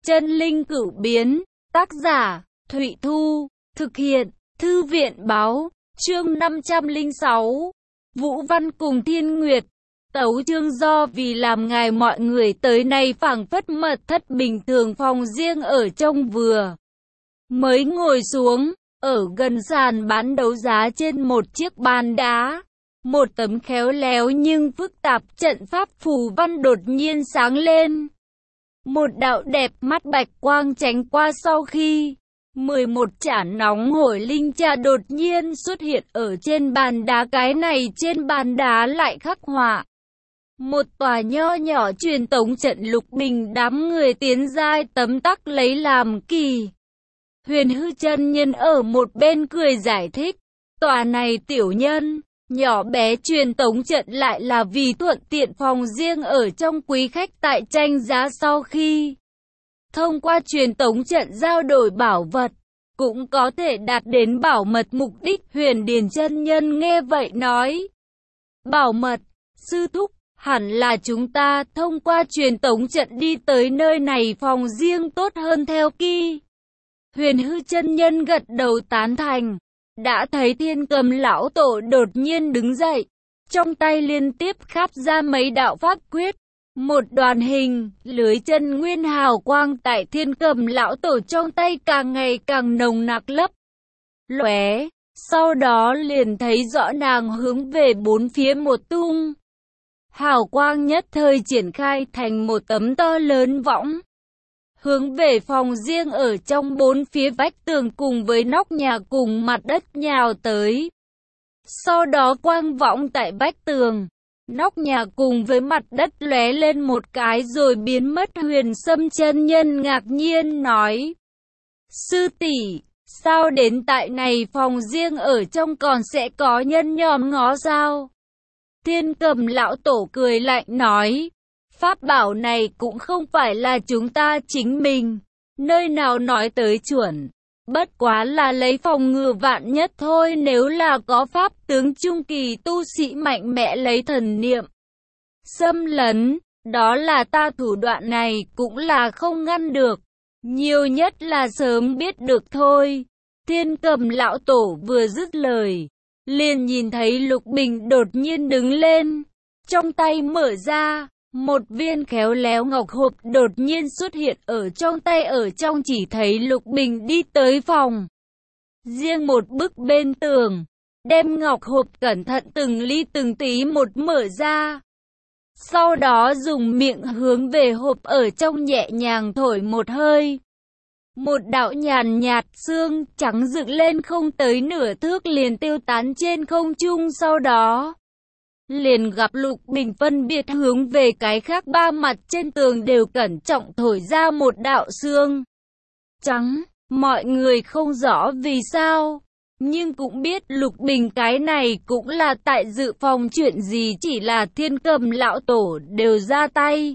Chân linh cửu biến, tác giả, Thụy Thu, thực hiện, Thư viện báo, chương 506, Vũ Văn cùng Thiên Nguyệt. Tấu chương do vì làm ngài mọi người tới nay phảng phất mật thất bình thường phòng riêng ở trong vừa. Mới ngồi xuống, ở gần sàn bán đấu giá trên một chiếc bàn đá. Một tấm khéo léo nhưng phức tạp trận pháp phù văn đột nhiên sáng lên. Một đạo đẹp mắt bạch quang tránh qua sau khi 11 chản nóng hổi linh trà đột nhiên xuất hiện ở trên bàn đá. Cái này trên bàn đá lại khắc họa một tòa nho nhỏ truyền tống trận. Lục Bình đám người tiến giai tấm tắc lấy làm kỳ. Huyền Hư chân nhân ở một bên cười giải thích, tòa này tiểu nhân nhỏ bé truyền tống trận lại là vì thuận tiện phòng riêng ở trong quý khách tại tranh giá sau khi thông qua truyền tống trận giao đổi bảo vật, cũng có thể đạt đến bảo mật mục đích. Huyền Điền chân nhân nghe vậy nói, bảo mật, sư thúc, hẳn là chúng ta thông qua truyền tống trận đi tới nơi này phòng riêng tốt hơn theo kỳ. Huyền Hư chân nhân gật đầu tán thành. Đã thấy Thiên Cầm lão tổ đột nhiên đứng dậy, trong tay liên tiếp khắp ra mấy đạo pháp quyết. Một đoàn hình, lưới chân nguyên hào quang tại Thiên Cầm lão tổ trong tay càng ngày càng nồng nặc lấp lóe. Sau đó liền thấy rõ nàng hướng về bốn phía một tung. Hào quang nhất thời triển khai thành một tấm to lớn võng. Hướng về phòng riêng ở trong bốn phía vách tường cùng với nóc nhà cùng mặt đất nhào tới. Sau đó quang võng tại vách tường, nóc nhà cùng với mặt đất lóe lên một cái rồi biến mất. Huyền Sâm chân nhân ngạc nhiên nói, sư tỷ, sao đến tại này phòng riêng ở trong còn sẽ có nhân nhòm ngó sao? Thiên Cầm lão tổ cười lạnh nói, pháp bảo này cũng không phải là chúng ta chính mình, nơi nào nói tới chuẩn, bất quá là lấy phòng ngừa vạn nhất thôi. Nếu là có pháp tướng trung kỳ tu sĩ mạnh mẽ lấy thần niệm xâm lấn, đó là ta thủ đoạn này cũng là không ngăn được, nhiều nhất là sớm biết được thôi. Thiên Cầm lão tổ vừa dứt lời, liền nhìn thấy Lục Bình đột nhiên đứng lên, trong tay mở ra. Một viên khéo léo ngọc hộp đột nhiên xuất hiện ở trong tay. Ở trong chỉ thấy Lục Bình đi tới phòng riêng một bước bên tường, đem ngọc hộp cẩn thận từng ly từng tí một mở ra. Sau đó dùng miệng hướng về hộp ở trong nhẹ nhàng thổi một hơi. Một đạo nhàn nhạt sương trắng dựng lên không tới nửa thước liền tiêu tán trên không trung. Sau đó liền gặp Lục Bình phân biệt hướng về cái khác ba mặt trên tường đều cẩn trọng thổi ra một đạo sương trắng. Mọi người không rõ vì sao, nhưng cũng biết Lục Bình cái này cũng là tại dự phòng chuyện gì. Chỉ là Thiên Cầm lão tổ đều ra tay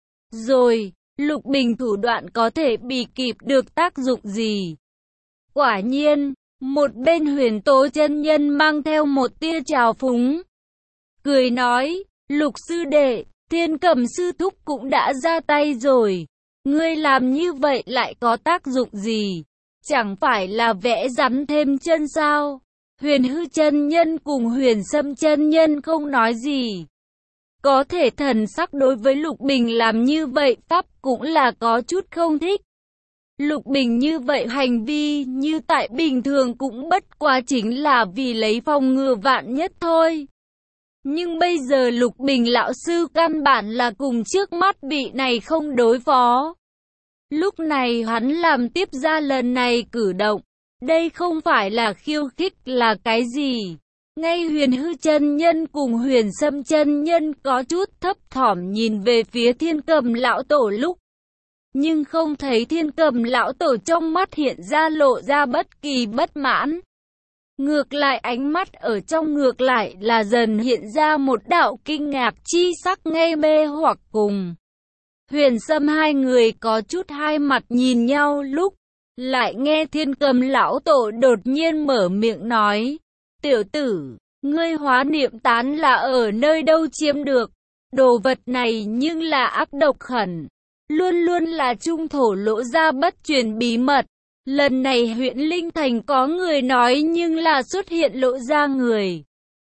rồi, Lục Bình thủ đoạn có thể bị kịp được tác dụng gì? Quả nhiên, một bên Huyền Tố chân nhân mang theo một tia trào phúng, cười nói, Lục sư đệ, Thiên Cầm sư thúc cũng đã ra tay rồi, ngươi làm như vậy lại có tác dụng gì? Chẳng phải là vẽ rắn thêm chân sao? Huyền Hư chân nhân cùng Huyền Sâm chân nhân không nói gì. Có thể thần sắc đối với Lục Bình làm như vậy pháp cũng là có chút không thích. Lục Bình như vậy hành vi như tại bình thường cũng bất quá chính là vì lấy phòng ngừa vạn nhất thôi. Nhưng bây giờ Lục Bình lão sư căn bản là cùng trước mắt vị này không đối phó. Lúc này hắn làm tiếp ra lần này cử động, đây không phải là khiêu khích là cái gì? Ngay Huyền Hư chân nhân cùng Huyền Sâm chân nhân có chút thấp thỏm nhìn về phía Thiên Cầm lão tổ lúc, nhưng không thấy Thiên Cầm lão tổ trong mắt hiện ra lộ ra bất kỳ bất mãn. Ngược lại ánh mắt ở trong ngược lại là dần hiện ra một đạo kinh ngạc chi sắc. Ngây mê hoặc cùng Huyền Sâm hai người có chút hai mặt nhìn nhau lúc lại nghe Thiên Cầm lão tổ đột nhiên mở miệng nói, tiểu tử, ngươi hóa niệm tán là ở nơi đâu chiếm được? Đồ vật này nhưng là ác độc khẩn. luôn luôn là trung thổ lộ ra bất truyền bí mật. Lần này huyện Linh Thành có người nói nhưng là xuất hiện lộ ra người.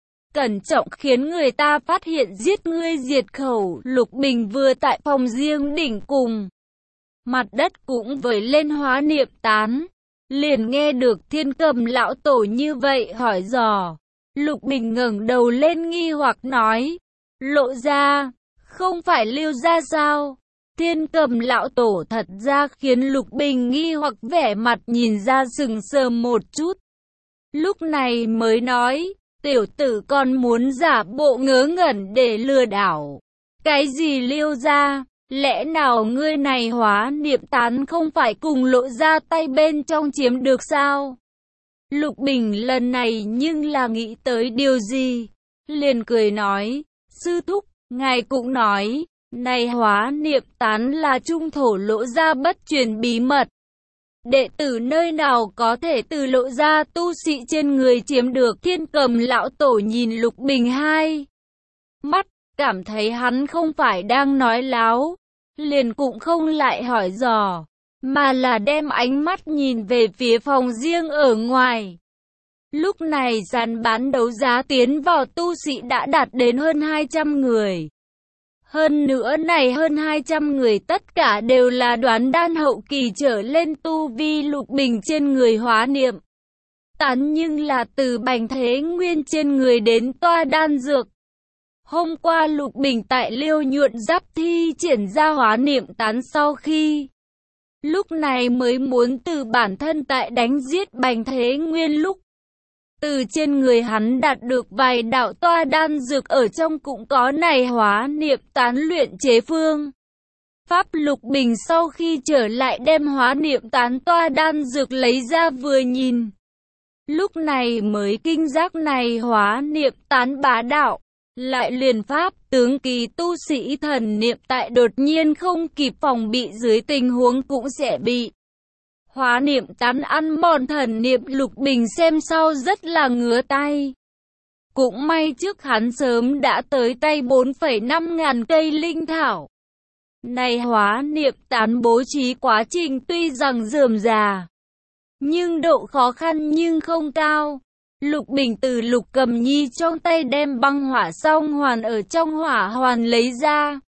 Cẩn trọng khiến người ta phát hiện giết ngươi diệt khẩu. Lục Bình vừa tại phòng riêng đỉnh cùng. Mặt đất cũng vẩy lên hóa niệm tán. Liền nghe được Thiên Cầm lão tổ như vậy hỏi dò. Lục Bình ngẩng đầu lên nghi hoặc nói. Lộ ra, không phải Lưu gia sao? Thiên Cầm lão tổ thật ra khiến Lục Bình nghi hoặc vẻ mặt nhìn ra sừng sờ một chút. Lúc này mới nói, tiểu tử còn muốn giả bộ ngớ ngẩn để lừa đảo. Cái gì Lưu gia? Lẽ nào ngươi này hóa niệm tán không phải cùng lộ ra tay bên trong chiếm được sao? Lục Bình lần này nhưng là nghĩ tới điều gì? Liền cười nói, sư thúc, ngài cũng nói, này hóa niệm tán là trung thổ lộ ra bất truyền bí mật. Đệ tử nơi nào có thể từ lộ ra tu sĩ trên người chiếm được? Thiên Cầm lão tổ nhìn Lục Bình hai mắt, cảm thấy hắn không phải đang nói láo. Liền cũng không lại hỏi dò, mà là đem ánh mắt nhìn về phía phòng riêng ở ngoài. Lúc này sàn bán đấu giá tiến vào tu sĩ đã đạt đến hơn 200 người. Hơn nữa này hơn 200 người tất cả đều là đoán đan hậu kỳ trở lên tu vi. Lục Bình trên người hóa niệm tán nhưng là từ Bành Thế Nguyên trên người đến toa đan dược. Hôm qua Lục Bình tại Liêu Nhuận Giáp thi triển ra hóa niệm tán sau khi lúc này mới muốn từ bản thân tại đánh giết Bành Thế Nguyên lúc. Từ trên người hắn đạt được vài đạo toa đan dược, ở trong cũng có này hóa niệm tán luyện chế phương pháp. Lục Bình sau khi trở lại đem hóa niệm tán toa đan dược lấy ra vừa nhìn. Lúc này mới kinh giác này hóa niệm tán bá đạo. Lại liền pháp tướng kỳ tu sĩ thần niệm tại đột nhiên không kịp phòng bị dưới tình huống cũng sẽ bị hóa niệm tán ăn mòn thần niệm. Lục Bình xem sau rất là ngứa tay. Cũng may trước hắn sớm đã tới tay 4,5 ngàn cây linh thảo. Này hóa niệm tán bố trí quá trình tuy rằng rườm rà, nhưng độ khó khăn nhưng không cao. Lục Bình từ Lục Cầm Nhi trong tay đem băng hỏa song hoàn ở trong hỏa hoàn lấy ra.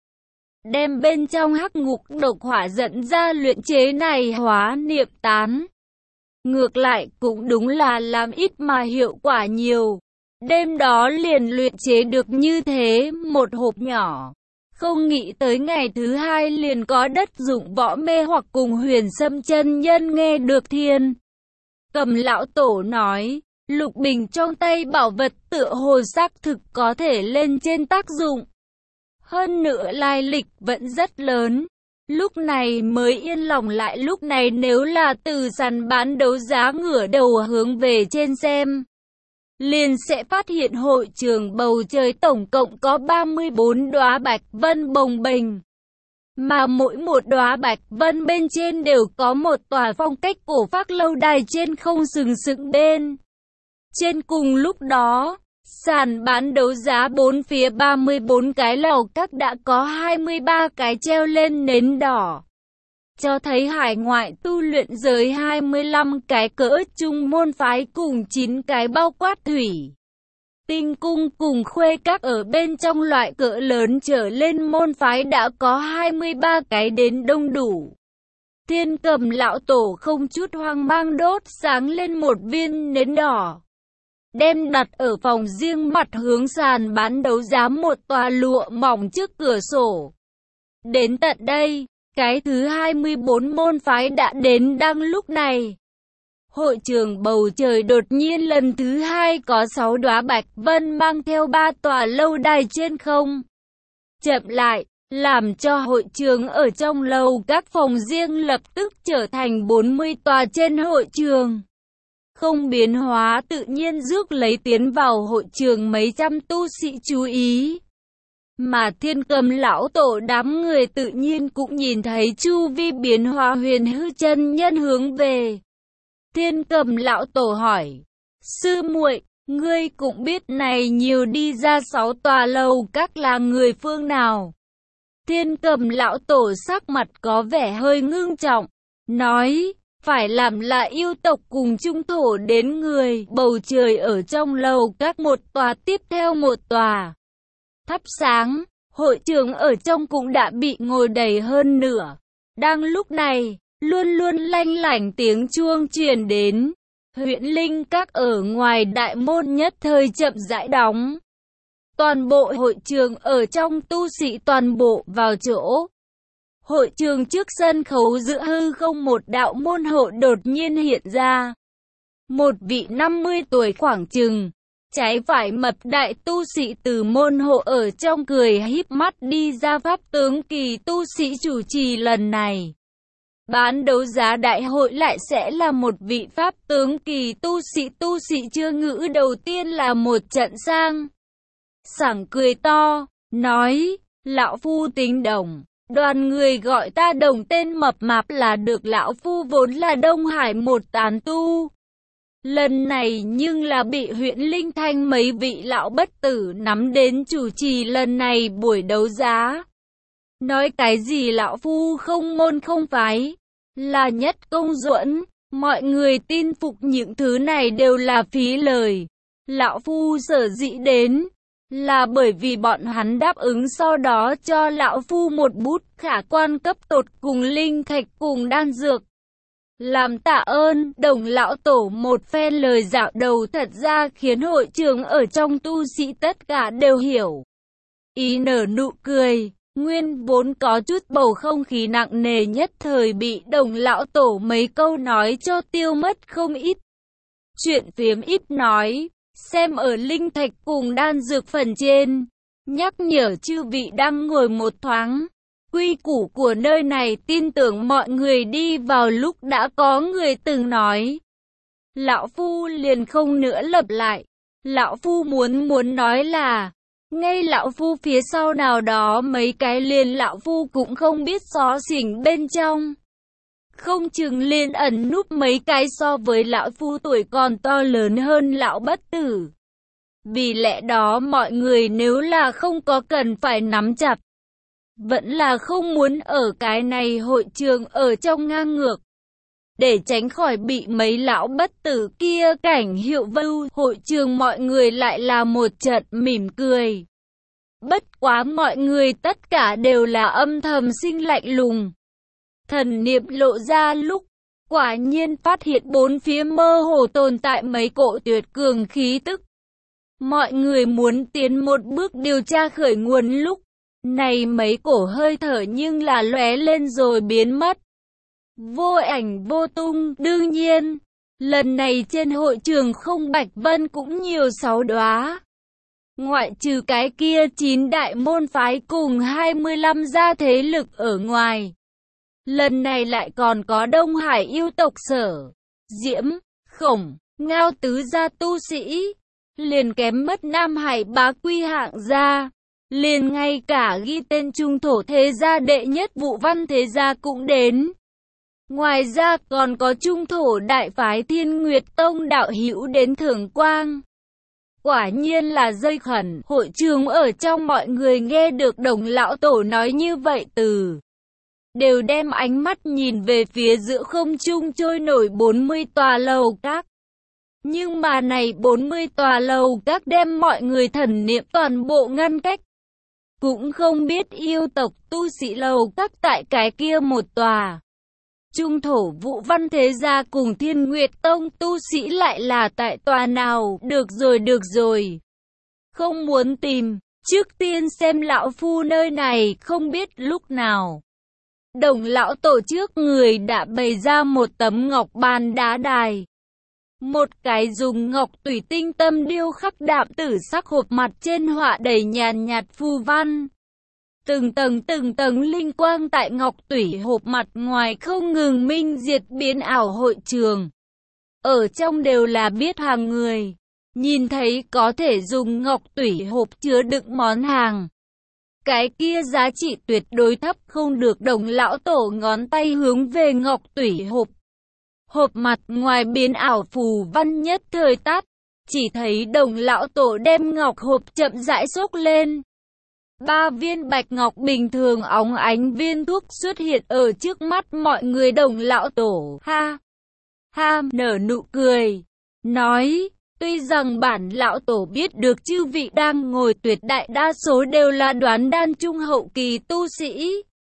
Đem bên trong hắc ngục độc hỏa dẫn ra luyện chế này hóa niệm tán. Ngược lại cũng đúng là làm ít mà hiệu quả nhiều. Đêm đó liền luyện chế được như thế một hộp nhỏ. Không nghĩ tới ngày thứ hai liền có đất dụng võ mê hoặc cùng Huyền Sâm chân nhân nghe được Thiên Cầm lão tổ nói. Lục Bình trong tay bảo vật tựa hồ xác thực có thể lên trên tác dụng. Hơn nữa lai lịch vẫn rất lớn. Lúc này mới yên lòng lại. Lúc này nếu là từ sàn bán đấu giá ngửa đầu hướng về trên xem, liền sẽ phát hiện hội trường bầu trời tổng cộng có 34 đóa bạch vân bồng bềnh. Mà mỗi một đóa bạch vân bên trên đều có một tòa phong cách cổ phác lâu đài trên không sừng sững bên trên. Cùng lúc đó, sàn bán đấu giá bốn phía 34 cái lầu các đã có 23 cái treo lên nến đỏ, cho thấy hải ngoại tu luyện giới 25 cái cỡ trung môn phái cùng 9 cái bao quát thủy tinh cung cùng khuê các ở bên trong loại cỡ lớn trở lên môn phái đã có 23 cái đến đông đủ. Thiên Cầm lão tổ không chút hoang mang đốt sáng lên một viên nến đỏ, đem đặt ở phòng riêng mặt hướng sàn bán đấu giá một tòa lụa mỏng trước cửa sổ. Đến tận đây, cái thứ 24 môn phái đã đến. Đang lúc này, hội trường bầu trời đột nhiên lần thứ hai có 6 đóa bạch vân mang theo 3 tòa lâu đài trên không chậm lại, làm cho hội trường ở trong lầu các phòng riêng lập tức trở thành 40 tòa trên hội trường. Không biến hóa tự nhiên rước lấy tiến vào hội trường mấy trăm tu sĩ chú ý. Mà Thiên Cầm lão tổ đám người tự nhiên cũng nhìn thấy chu vi biến hóa. Huyền Hư chân nhân hướng về Thiên Cầm lão tổ hỏi: sư muội, ngươi cũng biết này nhiều đi ra 6 tòa lầu các là người phương nào? Thiên Cầm lão tổ sắc mặt có vẻ hơi ngưng trọng, nói, phải làm là yêu tộc cùng trung thổ đến người, bầu trời ở trong lầu các một tòa tiếp theo một tòa. Thắp sáng, hội trường ở trong cũng đã bị ngồi đầy hơn nửa. Đang lúc này, luôn luôn lanh lảnh tiếng chuông truyền đến. Huyễn Linh các ở ngoài đại môn nhất thời chậm rãi đóng. Toàn bộ hội trường ở trong tu sĩ toàn bộ vào chỗ. Hội trường trước sân khấu giữa hư không một đạo môn hộ đột nhiên hiện ra. Một vị 50 tuổi khoảng chừng, trái phải mập đại tu sĩ từ môn hộ ở trong cười híp mắt đi ra. Pháp tướng kỳ tu sĩ chủ trì lần này. Bán đấu giá đại hội lại sẽ là một vị pháp tướng kỳ tu sĩ chưa ngữ đầu tiên là một trận sang. Sảng cười to, nói, lão phu tính đồng. Đoàn người gọi ta đồng tên mập mạp là được, lão phu vốn là Đông Hải một tán tu. Lần này nhưng là bị Huyễn Linh Thanh mấy vị lão bất tử nắm đến chủ trì lần này buổi đấu giá. Nói cái gì lão phu không môn không phái, là nhất công duẫn, mọi người tin phục những thứ này đều là phí lời. Lão phu sở dĩ đến, là bởi vì bọn hắn đáp ứng sau đó cho lão phu một bút khả quan cấp tột cùng linh thạch cùng đan dược. Làm tạ ơn, Đồng lão tổ một phen lời dạo đầu thật ra khiến hội trường ở trong tu sĩ tất cả đều hiểu. Ý nở nụ cười, nguyên vốn có chút bầu không khí nặng nề nhất thời bị Đồng lão tổ mấy câu nói cho tiêu mất không ít. Chuyện phiếm ít nói, xem ở linh thạch cùng đan dược phần trên, nhắc nhở chư vị đang ngồi một thoáng. Quy củ của nơi này tin tưởng mọi người đi vào lúc đã có người từng nói. Lão phu liền không nữa lặp lại. Lão phu muốn nói là, ngay lão phu phía sau nào đó mấy cái liền lão phu cũng không biết xó xỉnh bên trong. Không chừng liền ẩn núp mấy cái so với lão phu tuổi còn to lớn hơn lão bất tử. Vì lẽ đó mọi người nếu là không có cần phải nắm chặt. Vẫn là không muốn ở cái này hội trường ở trong ngang ngược. Để tránh khỏi bị mấy lão bất tử kia cảnh hiệu vưu, hội trường mọi người lại là một trận mỉm cười. Bất quá mọi người tất cả đều là âm thầm sinh lạnh lùng. Thần niệm lộ ra lúc, quả nhiên phát hiện bốn phía mơ hồ tồn tại mấy cỗ tuyệt cường khí tức. Mọi người muốn tiến một bước điều tra khởi nguồn lúc. Này mấy cổ hơi thở nhưng là lóe lên rồi biến mất. Vô ảnh vô tung, đương nhiên. Lần này trên hội trường không bạch vân cũng nhiều 6 đóa. Ngoại trừ cái kia 9 đại môn phái cùng 25 gia thế lực ở ngoài. Lần này lại còn có Đông Hải yêu tộc Sở, Diễm, Khổng, Ngao tứ gia tu sĩ. Liền kém mất Nam Hải bá quy hạng gia. Liền ngay cả ghi tên trung thổ thế gia đệ nhất Vũ Văn thế gia cũng đến. Ngoài ra còn có trung thổ đại phái Thiên Nguyệt Tông đạo hữu đến thưởng quang. Quả nhiên là dây khẩn. Hội trường ở trong mọi người nghe được Đồng lão tổ nói như vậy đều đem ánh mắt nhìn về phía giữa không trung trôi nổi 40 tòa lầu các. Nhưng mà này 40 tòa lầu các đem mọi người thần niệm toàn bộ ngăn cách. Cũng không biết yêu tộc tu sĩ lầu các tại cái kia một tòa. Trung thổ Vũ Văn thế gia cùng Thiên Nguyệt Tông tu sĩ lại là tại tòa nào, được rồi. Không muốn tìm, trước tiên xem lão phu nơi này không biết lúc nào. Đồng lão tổ trước người đã bày ra một tấm ngọc bàn đá đài. Một cái dùng ngọc tủy tinh tâm điêu khắc đạm tử sắc hộp mặt trên họa đầy nhàn nhạt phù văn. Từng tầng linh quang tại ngọc tủy hộp mặt ngoài không ngừng minh diệt biến ảo hội trường. Ở trong đều là biết hàng người. Nhìn thấy có thể dùng ngọc tủy hộp chứa đựng món hàng. Cái kia giá trị tuyệt đối thấp không được. Đồng lão tổ ngón tay hướng về ngọc tủy hộp. Hộp mặt ngoài biến ảo phù văn nhất thời tắt. Chỉ thấy Đồng lão tổ đem ngọc hộp chậm rãi xốc lên. 3 viên bạch ngọc bình thường óng ánh viên thuốc xuất hiện ở trước mắt mọi người. Đồng lão tổ ha ha nở nụ cười, nói, tuy rằng bản lão tổ biết được chư vị đang ngồi tuyệt đại đa số đều là đoán đan trung hậu kỳ tu sĩ.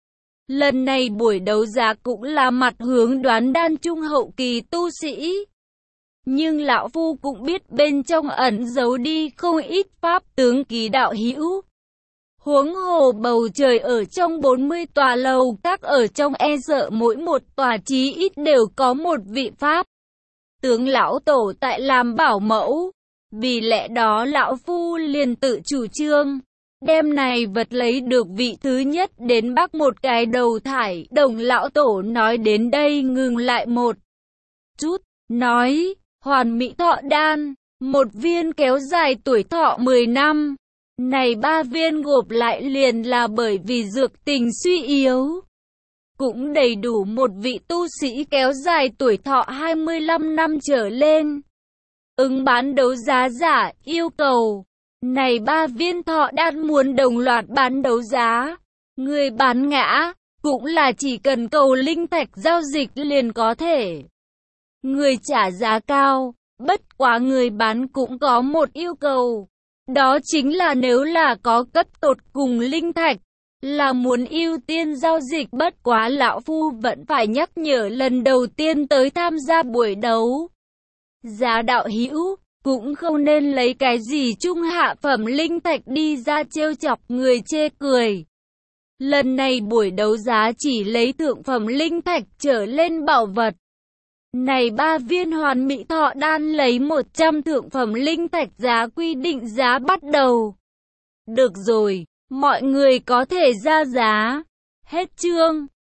Lần này buổi đấu giá cũng là mặt hướng đoán đan trung hậu kỳ tu sĩ. Nhưng lão phu cũng biết bên trong ẩn giấu đi không ít pháp tướng kỳ đạo hữu. Huống hồ bầu trời ở trong 40 tòa lầu các ở trong e sợ mỗi một tòa chí ít đều có một vị pháp tướng lão tổ tại làm bảo mẫu. Vì lẽ đó lão phu liền tự chủ trương, đêm này vật lấy được vị thứ nhất đến bắc một cái đầu thải. Đồng lão tổ nói đến đây ngừng lại một chút, nói, hoàn mỹ thọ đan, một viên kéo dài tuổi thọ 10 năm. Này 3 viên gộp lại liền là bởi vì dược tình suy yếu, cũng đầy đủ một vị tu sĩ kéo dài tuổi thọ 25 năm trở lên. Ứng bán đấu giá giả yêu cầu, này 3 viên thọ đan muốn đồng loạt bán đấu giá. Người bán ngã, cũng là chỉ cần cầu linh thạch giao dịch liền có thể. Người trả giá cao, bất quá người bán cũng có một yêu cầu. Đó chính là nếu là có cất tột cùng linh thạch, là muốn ưu tiên giao dịch. Bất quá lão phu vẫn phải nhắc nhở lần đầu tiên tới tham gia buổi đấu giá đạo hữu, cũng không nên lấy cái gì trung hạ phẩm linh thạch đi ra trêu chọc người chê cười. Lần này buổi đấu giá chỉ lấy thượng phẩm linh thạch trở lên bảo vật. Này 3 viên hoàn mỹ thọ đan lấy 100 thượng phẩm linh thạch giá quy định giá bắt đầu. Được rồi, mọi người có thể ra giá. Hết chương.